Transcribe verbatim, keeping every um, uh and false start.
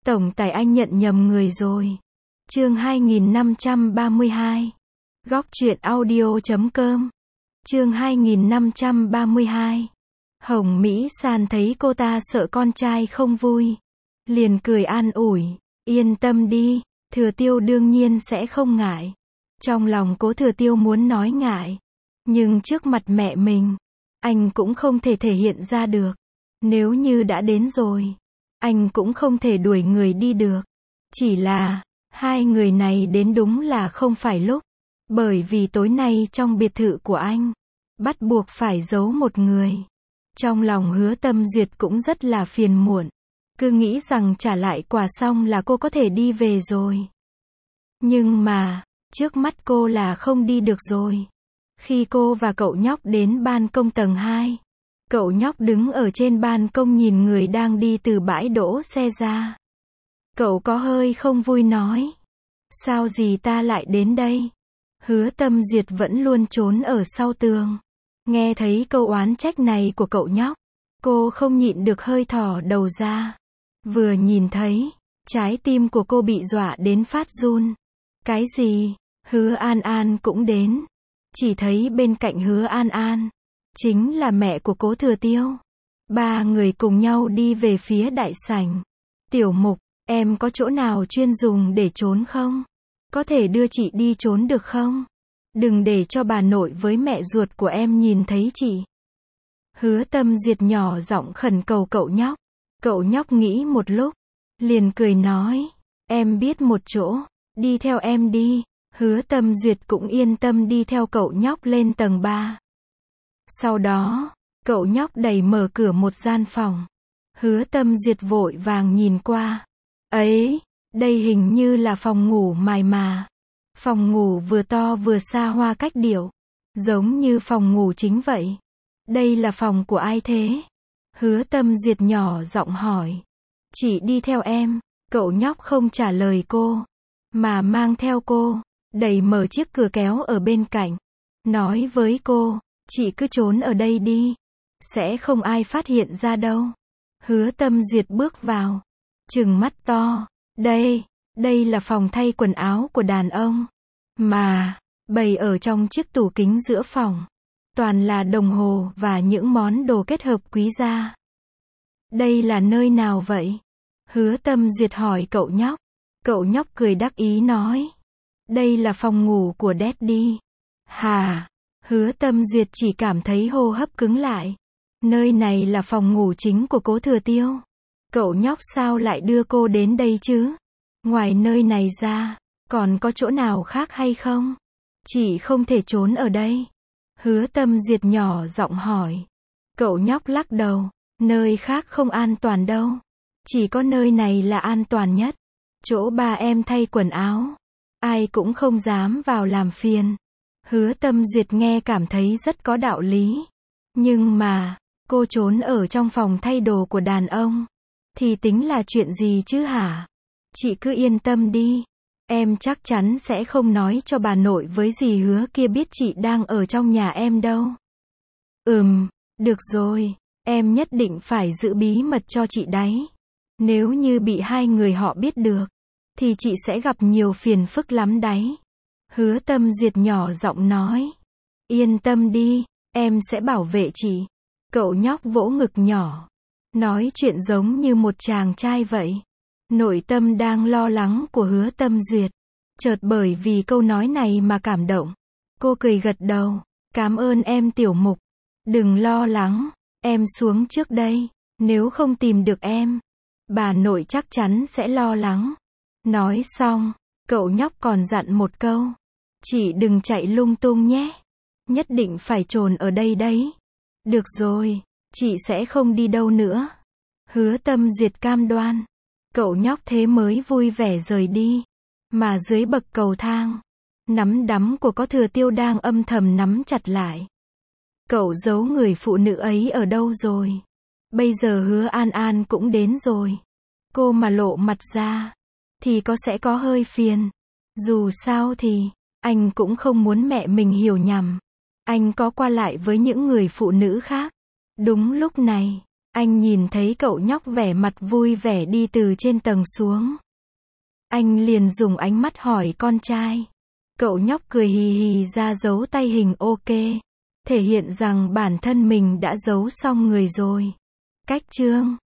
Tổng tài anh nhận nhầm người rồi. Chương hai nghìn năm trăm ba mươi hai. Góc truyện audio chấm com. Chương hai nghìn năm trăm ba mươi hai. Hồng Mỹ San thấy cô ta sợ con trai không vui, liền cười an ủi, yên tâm đi, Thừa Tiêu đương nhiên sẽ không ngại. Trong lòng Cố Thừa Tiêu muốn nói ngại, nhưng trước mặt mẹ mình, anh cũng không thể thể hiện ra được. Nếu như đã đến rồi, anh cũng không thể đuổi người đi được. Chỉ là, hai người này đến đúng là không phải lúc. Bởi vì tối nay trong biệt thự của anh, bắt buộc phải giấu một người. Trong lòng Hứa Tâm Duyệt cũng rất là phiền muộn. Cứ nghĩ rằng trả lại quà xong là cô có thể đi về rồi. Nhưng mà, trước mắt cô là không đi được rồi. Khi cô và cậu nhóc đến ban công tầng hai, cậu nhóc đứng ở trên ban công nhìn người đang đi từ bãi đỗ xe ra. Cậu có hơi không vui nói, sao gì ta lại đến đây? Hứa Tâm Duyệt vẫn luôn trốn ở sau tường. Nghe thấy câu oán trách này của cậu nhóc, cô không nhịn được hơi thò đầu ra. Vừa nhìn thấy, trái tim của cô bị dọa đến phát run. Cái gì? Hứa An An cũng đến. Chỉ thấy bên cạnh Hứa An An, chính là mẹ của Cố Thừa Tiêu. Ba người cùng nhau đi về phía đại sảnh. Tiểu Mục, em có chỗ nào chuyên dùng để trốn không? Có thể đưa chị đi trốn được không? Đừng để cho bà nội với mẹ ruột của em nhìn thấy chị. Hứa Tâm Duyệt nhỏ giọng khẩn cầu cậu nhóc. Cậu nhóc nghĩ một lúc, liền cười nói, em biết một chỗ, đi theo em đi. Hứa Tâm Duyệt cũng yên tâm đi theo cậu nhóc lên tầng ba. Sau đó, cậu nhóc đẩy mở cửa một gian phòng. Hứa Tâm Duyệt vội vàng nhìn qua. Ấy, đây hình như là phòng ngủ mài mà. Phòng ngủ vừa to vừa xa hoa cách điệu, giống như phòng ngủ chính vậy. Đây là phòng của ai thế? Hứa Tâm Duyệt nhỏ giọng hỏi. Chị đi theo em. Cậu nhóc không trả lời cô, mà mang theo cô, đẩy mở chiếc cửa kéo ở bên cạnh. Nói với cô, chị cứ trốn ở đây đi, sẽ không ai phát hiện ra đâu. Hứa Tâm Duyệt bước vào, trừng mắt to. Đây, đây là phòng thay quần áo của đàn ông. Mà, bày ở trong chiếc tủ kính giữa phòng, toàn là đồng hồ và những món đồ kết hợp quý giá. Đây là nơi nào vậy? Hứa Tâm Duyệt hỏi cậu nhóc. Cậu nhóc cười đắc ý nói, đây là phòng ngủ của Daddy. Hà? Hứa Tâm Duyệt chỉ cảm thấy hô hấp cứng lại. Nơi này là phòng ngủ chính của Cố Thừa Tiêu. Cậu nhóc sao lại đưa cô đến đây chứ? Ngoài nơi này ra, còn có chỗ nào khác hay không? Chị không thể trốn ở đây. Hứa Tâm Duyệt nhỏ giọng hỏi. Cậu nhóc lắc đầu, nơi khác không an toàn đâu. Chỉ có nơi này là an toàn nhất. Chỗ ba em thay quần áo, ai cũng không dám vào làm phiền. Hứa Tâm Duyệt nghe cảm thấy rất có đạo lý. Nhưng mà, cô trốn ở trong phòng thay đồ của đàn ông, thì tính là chuyện gì chứ hả? Chị cứ yên tâm đi. Em chắc chắn sẽ không nói cho bà nội với dì Hứa kia biết chị đang ở trong nhà em đâu. Ừm, được rồi, em nhất định phải giữ bí mật cho chị đấy. Nếu như bị hai người họ biết được, thì chị sẽ gặp nhiều phiền phức lắm đấy. Hứa Tâm Duyệt nhỏ giọng nói. Yên tâm đi, em sẽ bảo vệ chị. Cậu nhóc vỗ ngực nhỏ, nói chuyện giống như một chàng trai vậy. Nội tâm đang lo lắng của Hứa Tâm Duyệt, chợt bởi vì câu nói này mà cảm động. Cô cười gật đầu. Cảm ơn em Tiểu Mục. Đừng lo lắng, em xuống trước đây. Nếu không tìm được em, bà nội chắc chắn sẽ lo lắng. Nói xong, cậu nhóc còn dặn một câu. Chị đừng chạy lung tung nhé. Nhất định phải trồn ở đây đấy. Được rồi, chị sẽ không đi đâu nữa. Hứa Tâm Duyệt cam đoan. Cậu nhóc thế mới vui vẻ rời đi. Mà dưới bậc cầu thang, nắm đấm của Cố Thừa Tiêu đang âm thầm nắm chặt lại. Cậu giấu người phụ nữ ấy ở đâu rồi? Bây giờ Hứa An An cũng đến rồi. Cô mà lộ mặt ra, thì có sẽ có hơi phiền. Dù sao thì, anh cũng không muốn mẹ mình hiểu nhầm. Anh có qua lại với những người phụ nữ khác. Đúng lúc này, Anh nhìn thấy cậu nhóc vẻ mặt vui vẻ đi từ trên tầng xuống. Anh liền dùng ánh mắt hỏi con trai. Cậu nhóc cười hì hì ra dấu tay hình ok, thể hiện rằng bản thân mình đã giấu xong người rồi. Cách chương